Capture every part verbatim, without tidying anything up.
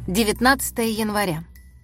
девятнадцатое января.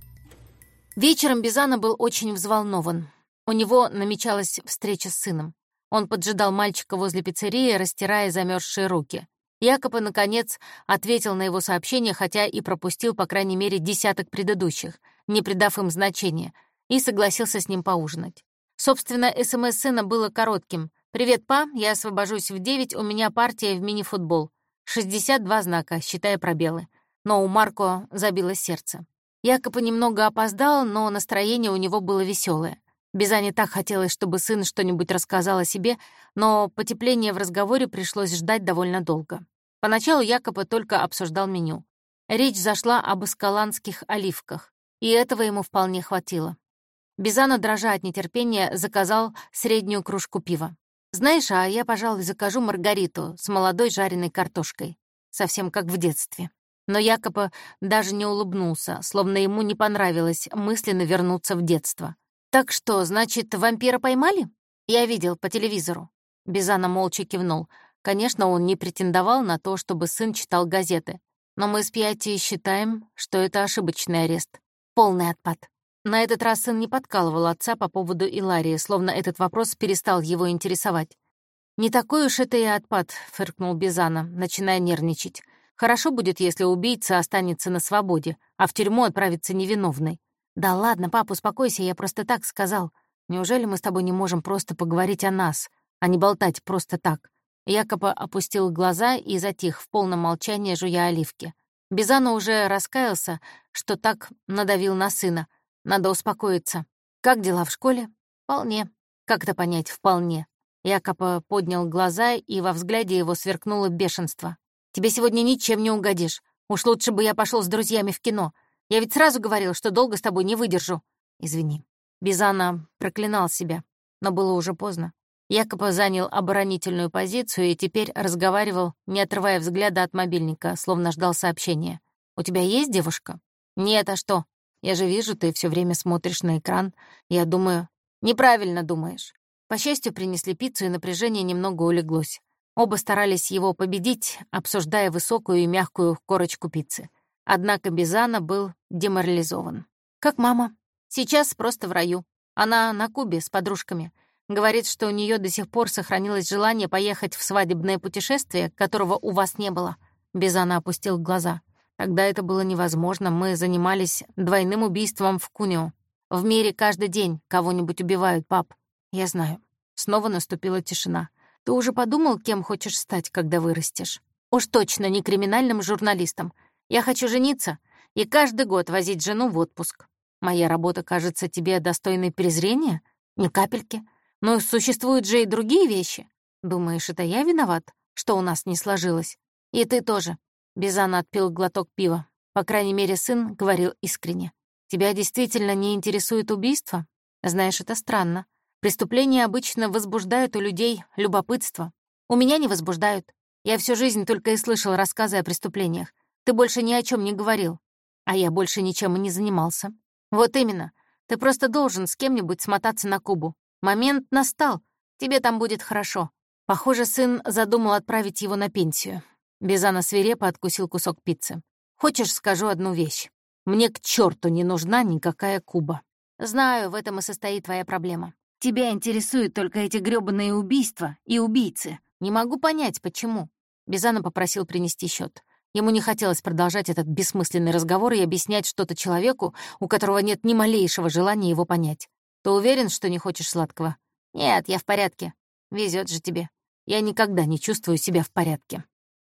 Вечером Бизана был очень взволнован. У него намечалась встреча с сыном. Он поджидал мальчика возле пиццерии, растирая замерзшие руки. Якоб, наконец, ответил на его сообщение, хотя и пропустил, по крайней мере, десяток предыдущих, не придав им значения, и согласился с ним поужинать. Собственно, СМС сына было коротким. «Привет, па, я освобожусь в девять, у меня партия в мини-футбол». шестьдесят два знака, считая пробелы. Но у Марко забилось сердце. Якоб немного опоздал, но настроение у него было веселое. Бизане так хотелось, чтобы сын что-нибудь рассказал о себе, но потепление в разговоре пришлось ждать довольно долго. Поначалу Якоб только обсуждал меню. Речь зашла об эскаланских оливках, и этого ему вполне хватило. Бизана, дрожа от нетерпения, заказал среднюю кружку пива. «Знаешь, а я, пожалуй, закажу маргариту с молодой жареной картошкой. Совсем как в детстве». Но Якоб даже не улыбнулся, словно ему не понравилось мысленно вернуться в детство. «Так что, значит, вампира поймали?» «Я видел по телевизору». Бизана молча кивнул. Конечно, он не претендовал на то, чтобы сын читал газеты. Но мы с Пьяти считаем, что это ошибочный арест. Полный отпад. На этот раз сын не подкалывал отца по поводу Иларии, словно этот вопрос перестал его интересовать. «Не такой уж это и отпад», — фыркнул Бизана, начиная нервничать. «Хорошо будет, если убийца останется на свободе, а в тюрьму отправится невиновный». «Да ладно, пап, успокойся, я просто так сказал. Неужели мы с тобой не можем просто поговорить о нас, а не болтать просто так?» Якоб опустил глаза и затих в полном молчании, жуя оливки. Бизана уже раскаялся, что так надавил на сына. Надо успокоиться. «Как дела в школе?» «Вполне». «Как это понять «вполне»?» Якоб поднял глаза, и во взгляде его сверкнуло бешенство. «Тебе сегодня ничем не угодишь. Уж лучше бы я пошел с друзьями в кино. Я ведь сразу говорил, что долго с тобой не выдержу». «Извини». Бизана проклинал себя, но было уже поздно. Якоб занял оборонительную позицию и теперь разговаривал, не отрывая взгляда от мобильника, словно ждал сообщения. «У тебя есть девушка?» «Нет, а что? Я же вижу, ты все время смотришь на экран. Я думаю...» «Неправильно думаешь». По счастью, принесли пиццу, и напряжение немного улеглось. Оба старались его победить, обсуждая высокую и мягкую корочку пиццы. Однако Бизана был деморализован. «Как мама?» «Сейчас просто в раю. Она на Кубе с подружками. Говорит, что у нее до сих пор сохранилось желание поехать в свадебное путешествие, которого у вас не было». Бизана опустил глаза. «Тогда это было невозможно. Мы занимались двойным убийством в Кунио. В мире каждый день кого-нибудь убивают, пап». «Я знаю». Снова наступила тишина. «Ты уже подумал, кем хочешь стать, когда вырастешь?» «Уж точно не криминальным журналистом. Я хочу жениться и каждый год возить жену в отпуск. Моя работа кажется тебе достойной презрения? Ни капельки. Но существуют же и другие вещи. Думаешь, это я виноват, что у нас не сложилось? И ты тоже». Бизана отпил глоток пива. По крайней мере, сын говорил искренне. «Тебя действительно не интересует убийство? Знаешь, это странно. Преступления обычно возбуждают у людей любопытство. У меня не возбуждают. Я всю жизнь только и слышал рассказы о преступлениях. Ты больше ни о чем не говорил. А я больше ничем и не занимался. Вот именно. Ты просто должен с кем-нибудь смотаться на Кубу. Момент настал. Тебе там будет хорошо». Похоже, сын задумал отправить его на пенсию. Бизана свирепо откусил кусок пиццы. «Хочешь, скажу одну вещь? Мне к черту не нужна никакая Куба». «Знаю, в этом и состоит твоя проблема. Тебя интересуют только эти грёбаные убийства и убийцы. Не могу понять, почему». Бизана попросил принести счет. Ему не хотелось продолжать этот бессмысленный разговор и объяснять что-то человеку, у которого нет ни малейшего желания его понять. «Ты уверен, что не хочешь сладкого?» «Нет, я в порядке. Везет же тебе. Я никогда не чувствую себя в порядке».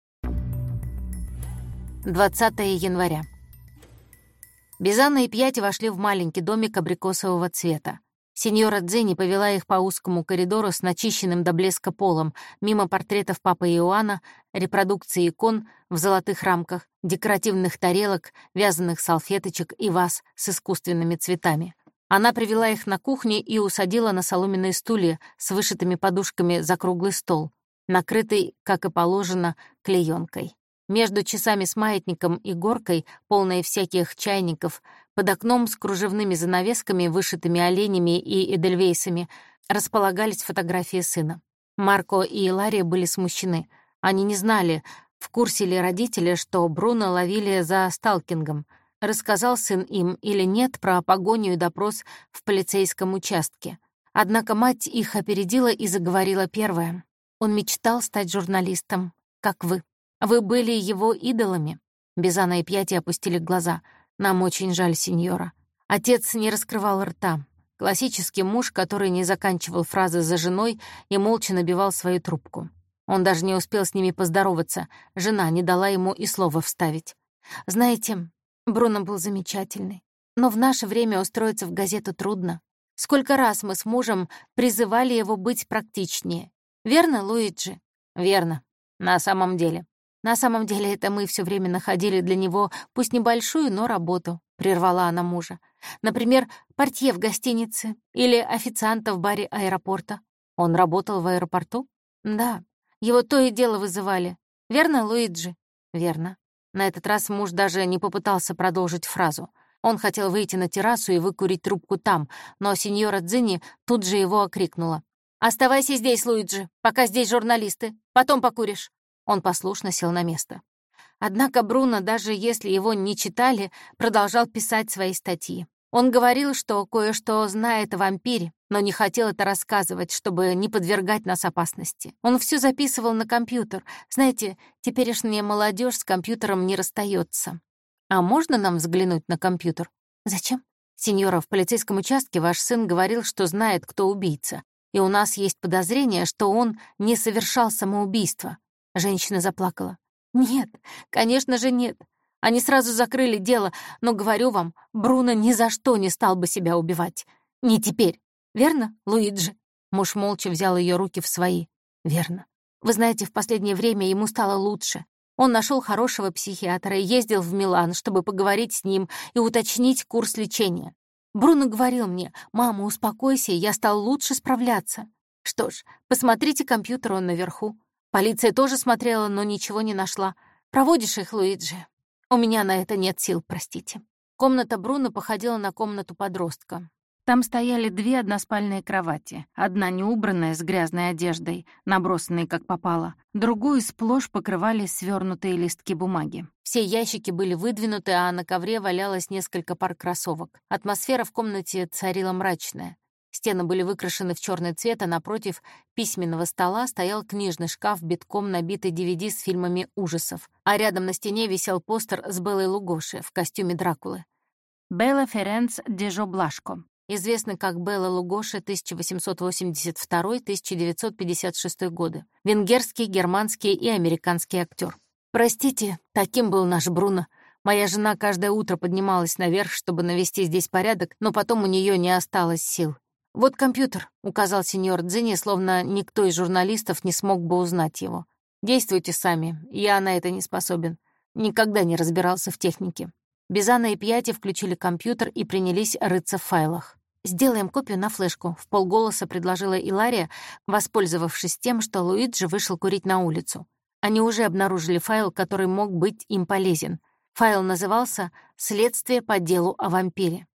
двадцатое января. Бизана и Пьяти вошли в маленький домик абрикосового цвета. Сеньора Дзенни повела их по узкому коридору с начищенным до блеска полом, мимо портретов Папы Иоанна, репродукции икон в золотых рамках, декоративных тарелок, вязаных салфеточек и ваз с искусственными цветами. Она привела их на кухню и усадила на соломенные стулья с вышитыми подушками за круглый стол, накрытый, как и положено, клеёнкой. Между часами с маятником и горкой, полной всяких чайников, под окном с кружевными занавесками, вышитыми оленями и эдельвейсами, располагались фотографии сына. Марко и Илария были смущены. Они не знали, В курсе ли родители, что Бруно ловили за сталкингом? Рассказал сын им или нет про погоню и допрос в полицейском участке? Однако мать их опередила и заговорила первая. Он мечтал стать журналистом, как вы. Вы были его идолами. Бизана и Пьяти опустили глаза. Нам очень жаль, сеньора. Отец не раскрывал рта. Классический муж, который не заканчивал фразы за женой и молча набивал свою трубку. Он даже не успел с ними поздороваться. Жена не дала ему и слова вставить. Знаете, Бруно был замечательный. Но в наше время устроиться в газету трудно. Сколько раз мы с мужем призывали его быть практичнее. Верно, Луиджи? Верно. На самом деле. На самом деле это мы все время находили для него, пусть небольшую, но работу, прервала она мужа. Например, портье в гостинице или официанта в баре аэропорта. Он работал в аэропорту? Да. Его то и дело вызывали. Верно, Луиджи? Верно. На этот раз муж даже не попытался продолжить фразу. Он хотел выйти на террасу и выкурить трубку там, но сеньора Дзинни тут же его окрикнула. «Оставайся здесь, Луиджи, пока здесь журналисты. Потом покуришь». Он послушно сел на место. Однако Бруно, даже если его не читали, продолжал писать свои статьи. Он говорил, что кое-что знает о вампире, но не хотел это рассказывать, чтобы не подвергать нас опасности. Он все записывал на компьютер. Знаете, теперешняя молодежь с компьютером не расстается. А можно нам взглянуть на компьютер? Зачем? Сеньора, в полицейском участке ваш сын говорил, что знает, кто убийца. И у нас есть подозрение, что он не совершал самоубийство. Женщина заплакала. Нет, конечно же нет. Они сразу закрыли дело, но, говорю вам, Бруно ни за что не стал бы себя убивать. Не теперь. Верно, Луиджи? Муж молча взял ее руки в свои. Верно. Вы знаете, в последнее время ему стало лучше. Он нашел хорошего психиатра и ездил в Милан, чтобы поговорить с ним и уточнить курс лечения. Бруно говорил мне: «Мама, успокойся, я стал лучше справляться». Что ж, посмотрите компьютер, он наверху. Полиция тоже смотрела, но ничего не нашла. Проводишь их, Луиджи? У меня на это нет сил, простите. Комната Бруно походила на комнату подростка. Там стояли две односпальные кровати. Одна неубранная, с грязной одеждой, набросанной как попало. Другую сплошь покрывали свернутые листки бумаги. Все ящики были выдвинуты, а на ковре валялось несколько пар кроссовок. Атмосфера в комнате царила мрачная. Стены были выкрашены в черный цвет, а напротив письменного стола стоял книжный шкаф, битком набитый ди ви ди с фильмами ужасов. А рядом на стене висел постер с Беллой Лугоши в костюме Дракулы. Белла Ференц Дежо Блашко, известный как Белла Лугоши, тысяча восемьсот восемьдесят второй — тысяча девятьсот пятьдесят шестой годы. Венгерский, германский и американский актер. Простите, таким был наш Бруно. Моя жена каждое утро поднималась наверх, чтобы навести здесь порядок, но потом у нее не осталось сил. «Вот компьютер», — указал сеньор Дзинни, словно никто из журналистов не смог бы узнать его. «Действуйте сами, я на это не способен. Никогда не разбирался в технике». Бизана и Пьяти включили компьютер и принялись рыться в файлах. «Сделаем копию на флешку», — вполголоса предложила Илария, воспользовавшись тем, что Луиджи вышел курить на улицу. Они уже обнаружили файл, который мог быть им полезен. Файл назывался «Следствие по делу о вампире».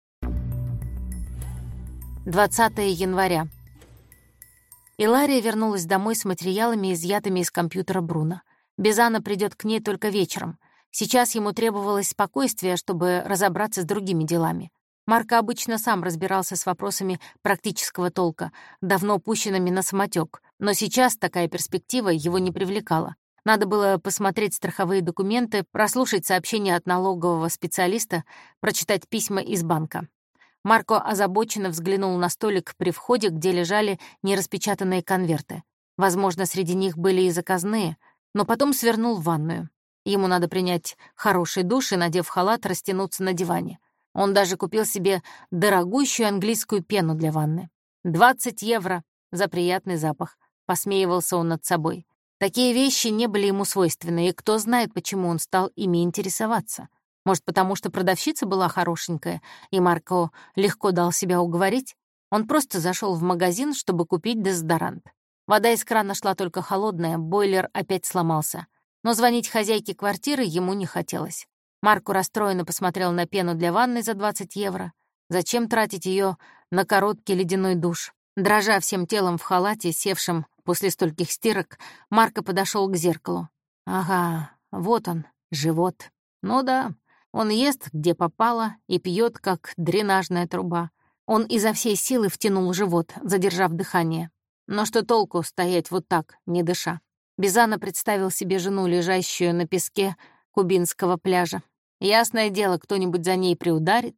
двадцатого января. Илария вернулась домой с материалами, изъятыми из компьютера Бруно. Бизана придет к ней только вечером. Сейчас ему требовалось спокойствие, чтобы разобраться с другими делами. Марко обычно сам разбирался с вопросами практического толка, давно пущенными на самотек, но сейчас такая перспектива его не привлекала. Надо было посмотреть страховые документы, прослушать сообщения от налогового специалиста, прочитать письма из банка. Марко озабоченно взглянул на столик при входе, где лежали нераспечатанные конверты. Возможно, среди них были и заказные, но потом свернул в ванную. Ему надо принять хороший душ и, надев халат, растянуться на диване. Он даже купил себе дорогущую английскую пену для ванны. «Двадцать евро за приятный запах», — посмеивался он над собой. Такие вещи не были ему свойственны, и кто знает, почему он стал ими интересоваться. Может, потому что продавщица была хорошенькая, и Марко легко дал себя уговорить? Он просто зашел в магазин, чтобы купить дезодорант. Вода из крана шла только холодная, бойлер опять сломался. Но звонить хозяйке квартиры ему не хотелось. Марко расстроенно посмотрел на пену для ванны за двадцать евро. Зачем тратить ее на короткий ледяной душ? Дрожа всем телом в халате, севшем после стольких стирок, Марко подошел к зеркалу. Ага, вот он, живот. Ну да, он ест, где попало, и пьет, как дренажная труба. Он изо всей силы втянул живот, задержав дыхание. Но что толку стоять вот так, не дыша? Бизана представил себе жену, лежащую на песке кубинского пляжа. Ясное дело, кто-нибудь за ней приударит,